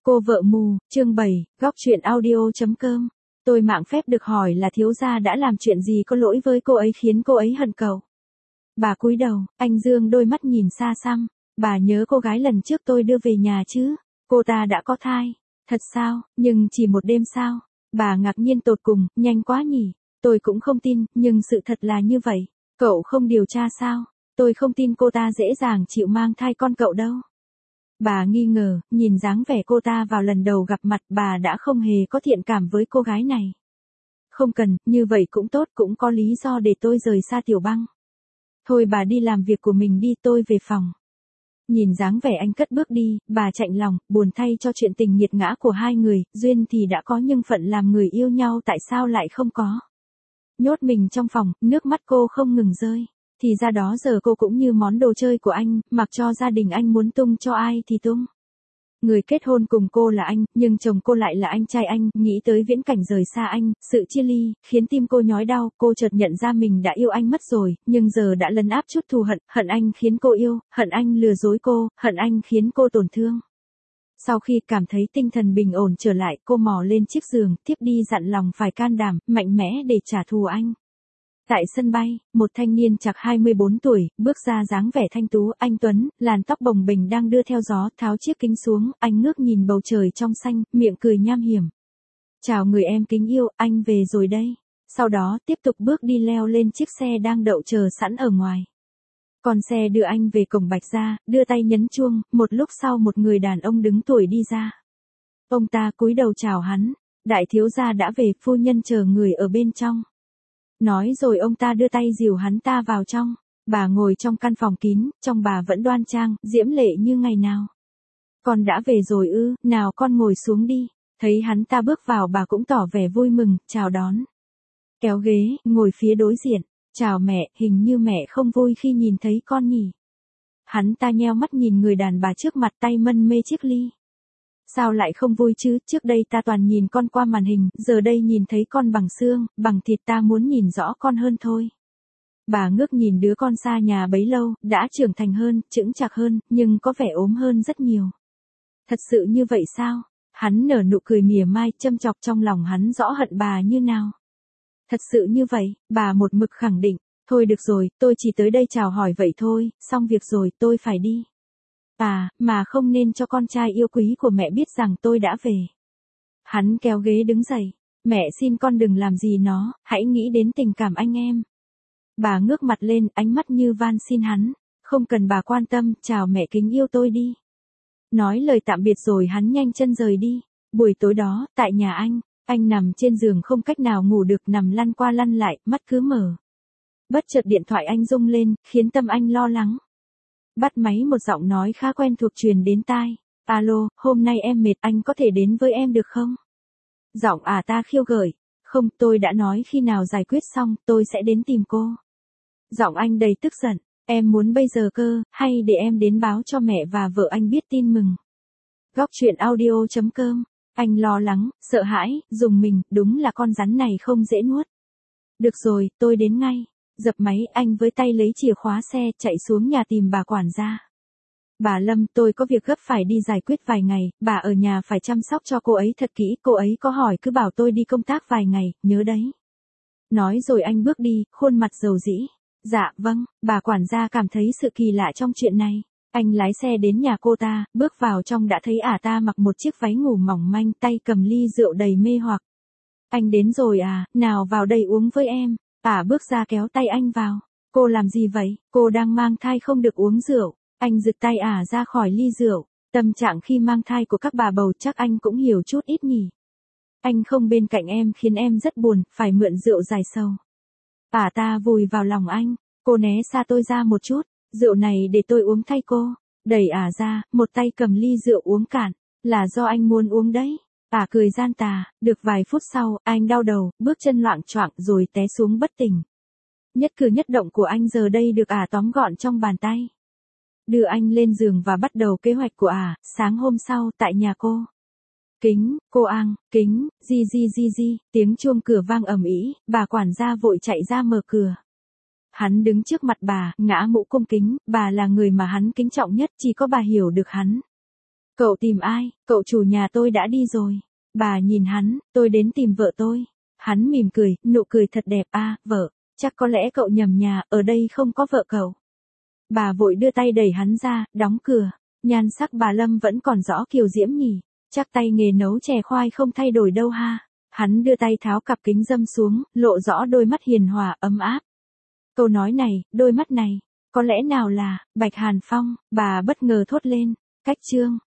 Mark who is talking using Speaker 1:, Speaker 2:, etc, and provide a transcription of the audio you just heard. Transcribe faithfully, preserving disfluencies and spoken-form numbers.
Speaker 1: Cô vợ mù, chương bảy, góc truyện audio.com. Tôi mạng phép được hỏi là thiếu gia đã làm chuyện gì có lỗi với cô ấy khiến cô ấy hận cậu. Bà cúi đầu, anh dương đôi mắt nhìn xa xăm. Bà nhớ cô gái lần trước tôi đưa về nhà chứ? Cô ta đã có thai. Thật sao, nhưng chỉ một đêm sao? Bà ngạc nhiên tột cùng, nhanh quá nhỉ. Tôi cũng không tin, nhưng sự thật là như vậy. Cậu không điều tra sao? Tôi không tin cô ta dễ dàng chịu mang thai con cậu đâu. Bà nghi ngờ, nhìn dáng vẻ cô ta vào lần đầu gặp mặt bà đã không hề có thiện cảm với cô gái này. Không cần, như vậy cũng tốt, cũng có lý do để tôi rời xa Tiểu Băng. Thôi bà đi làm việc của mình đi, tôi về phòng. Nhìn dáng vẻ anh cất bước đi, bà chạnh lòng, buồn thay cho chuyện tình nghiệt ngã của hai người, duyên thì đã có nhưng phận làm người yêu nhau tại sao lại không có. Nhốt mình trong phòng, nước mắt cô không ngừng rơi. Thì ra đó giờ cô cũng như món đồ chơi của anh, mặc cho gia đình anh muốn tung cho ai thì tung. Người kết hôn cùng cô là anh, nhưng chồng cô lại là anh trai anh, nghĩ tới viễn cảnh rời xa anh, sự chia ly, khiến tim cô nhói đau, cô chợt nhận ra mình đã yêu anh mất rồi, nhưng giờ đã lấn áp chút thù hận, hận anh khiến cô yêu, hận anh lừa dối cô, hận anh khiến cô tổn thương. Sau khi cảm thấy tinh thần bình ổn trở lại, cô mò lên chiếc giường, tiếp đi dặn lòng phải can đảm, mạnh mẽ để trả thù anh. Tại sân bay, một thanh niên chạc hai mươi bốn tuổi, bước ra dáng vẻ thanh tú, anh tuấn, làn tóc bồng bềnh đang đưa theo gió, tháo chiếc kính xuống, anh ngước nhìn bầu trời trong xanh, miệng cười nham hiểm. Chào người em kính yêu, anh về rồi đây. Sau đó, tiếp tục bước đi leo lên chiếc xe đang đậu chờ sẵn ở ngoài. Con xe đưa anh về cổng Bạch Gia, đưa tay nhấn chuông, một lúc sau một người đàn ông đứng tuổi đi ra. Ông ta cúi đầu chào hắn, đại thiếu gia đã về, phu nhân chờ người ở bên trong. Nói rồi ông ta đưa tay dìu hắn ta vào trong. Bà ngồi trong căn phòng kín, trong bà vẫn đoan trang, diễm lệ như ngày nào. Con đã về rồi ư, nào con ngồi xuống đi. Thấy hắn ta bước vào bà cũng tỏ vẻ vui mừng, chào đón. Kéo ghế, ngồi phía đối diện. Chào mẹ, hình như mẹ không vui khi nhìn thấy con nhỉ. Hắn ta nheo mắt nhìn người đàn bà trước mặt, tay mân mê chiếc ly. Sao lại không vui chứ, trước đây ta toàn nhìn con qua màn hình, giờ đây nhìn thấy con bằng xương, bằng thịt, ta muốn nhìn rõ con hơn thôi. Bà ngước nhìn đứa con xa nhà bấy lâu, đã trưởng thành hơn, chững chạc hơn, nhưng có vẻ ốm hơn rất nhiều. Thật sự như vậy sao? Hắn nở nụ cười mỉa mai, châm chọc, trong lòng hắn rõ hận bà như nào. Thật sự như vậy, bà một mực khẳng định. Thôi được rồi, tôi chỉ tới đây chào hỏi vậy thôi, xong việc rồi, tôi phải đi. À, mà không nên cho con trai yêu quý của mẹ biết rằng tôi đã về. Hắn kéo ghế đứng dậy. Mẹ xin con đừng làm gì nó, hãy nghĩ đến tình cảm anh em. Bà ngước mặt lên, ánh mắt như van xin hắn. Không cần bà quan tâm, chào mẹ kính yêu tôi đi. Nói lời tạm biệt rồi hắn nhanh chân rời đi. Buổi tối đó, tại nhà anh, anh nằm trên giường không cách nào ngủ được, nằm lăn qua lăn lại, mắt cứ mở. Bất chợt điện thoại anh rung lên, khiến tâm anh lo lắng. Bắt máy, một giọng nói khá quen thuộc truyền đến tai. Alo, hôm nay em mệt, anh có thể đến với em được không? Giọng à ta khiêu gợi. Không, tôi đã nói khi nào giải quyết xong, tôi sẽ đến tìm cô. Giọng anh đầy tức giận. Em muốn bây giờ cơ, hay để em đến báo cho mẹ và vợ anh biết tin mừng. Góc truyện audio.com. Anh lo lắng, sợ hãi, rùng mình, đúng là con rắn này không dễ nuốt. Được rồi, tôi đến ngay. Dập máy, anh với tay lấy chìa khóa xe, chạy xuống nhà tìm bà quản gia. Bà Lâm, tôi có việc gấp phải đi giải quyết vài ngày, bà ở nhà phải chăm sóc cho cô ấy thật kỹ, cô ấy có hỏi cứ bảo tôi đi công tác vài ngày, nhớ đấy. Nói rồi anh bước đi, khuôn mặt dầu dĩ. Dạ, vâng, bà quản gia cảm thấy sự kỳ lạ trong chuyện này. Anh lái xe đến nhà cô ta, bước vào trong đã thấy ả ta mặc một chiếc váy ngủ mỏng manh, tay cầm ly rượu đầy mê hoặc. Anh đến rồi à, nào vào đây uống với em. Ả bước ra kéo tay anh vào. Cô làm gì vậy? Cô đang mang thai không được uống rượu. Anh giựt tay Ả ra khỏi ly rượu. Tâm trạng khi mang thai của các bà bầu chắc anh cũng hiểu chút ít nhỉ. Anh không bên cạnh em khiến em rất buồn, phải mượn rượu giải sầu. Ả ta vùi vào lòng anh. Cô né xa tôi ra một chút. Rượu này để tôi uống thay cô. Đẩy Ả ra, một tay cầm ly rượu uống cạn. Là do anh muốn uống đấy. Ả cười gian tà, được vài phút sau, anh đau đầu, bước chân loạng choạng rồi té xuống bất tỉnh. Nhất cử nhất động của anh giờ đây được Ả tóm gọn trong bàn tay. Đưa anh lên giường và bắt đầu kế hoạch của Ả, sáng hôm sau, tại nhà cô. Kính, cô Ang, kính, di di di di, tiếng chuông cửa vang ầm ĩ, bà quản gia vội chạy ra mở cửa. Hắn đứng trước mặt bà, ngã mũ cung kính, bà là người mà hắn kính trọng nhất, chỉ có bà hiểu được hắn. Cậu tìm ai? Cậu chủ nhà tôi đã đi rồi. Bà nhìn hắn, tôi đến tìm vợ tôi. Hắn mỉm cười, nụ cười thật đẹp. À, vợ, chắc có lẽ cậu nhầm nhà, ở đây không có vợ cậu. Bà vội đưa tay đẩy hắn ra, đóng cửa. Nhan sắc bà Lâm vẫn còn rõ kiều diễm nhỉ. Chắc tay nghề nấu chè khoai không thay đổi đâu ha. Hắn đưa tay tháo cặp kính râm xuống, lộ rõ đôi mắt hiền hòa, ấm áp. Câu nói này, đôi mắt này, có lẽ nào là Bạch Hàn Phong, bà bất ngờ thốt lên. Cách chương